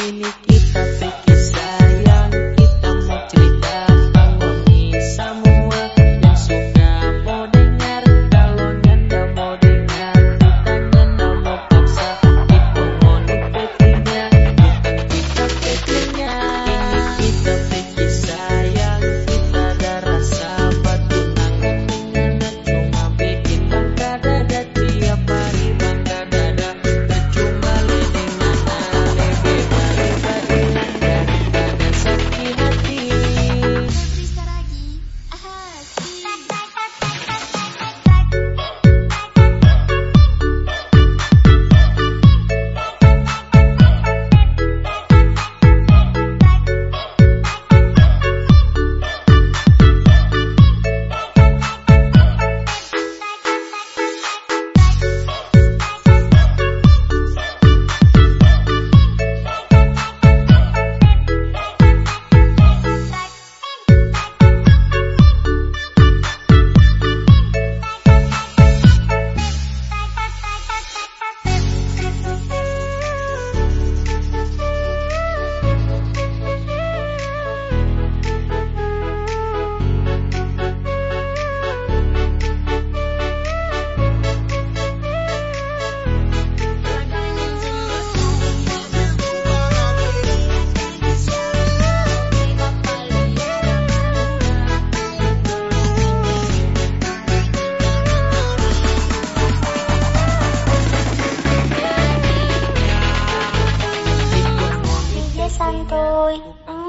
Ini kita pikir sayang, kita mau cerita pangoni semua yang suka mau dengar. Kalau nyanda mau dengar, kita nyanda mau paksa. Itu ngoni petinya, bukan kita petinya. Ini kita pikir sayang, kita ada rasa patunang. Mengenal cuma bikin bangga dada tiap hari bangga dada. Percuma ledeng mana lebih baik hilang daripada sakit hati. Bisa lagi, asik. DJ santuy.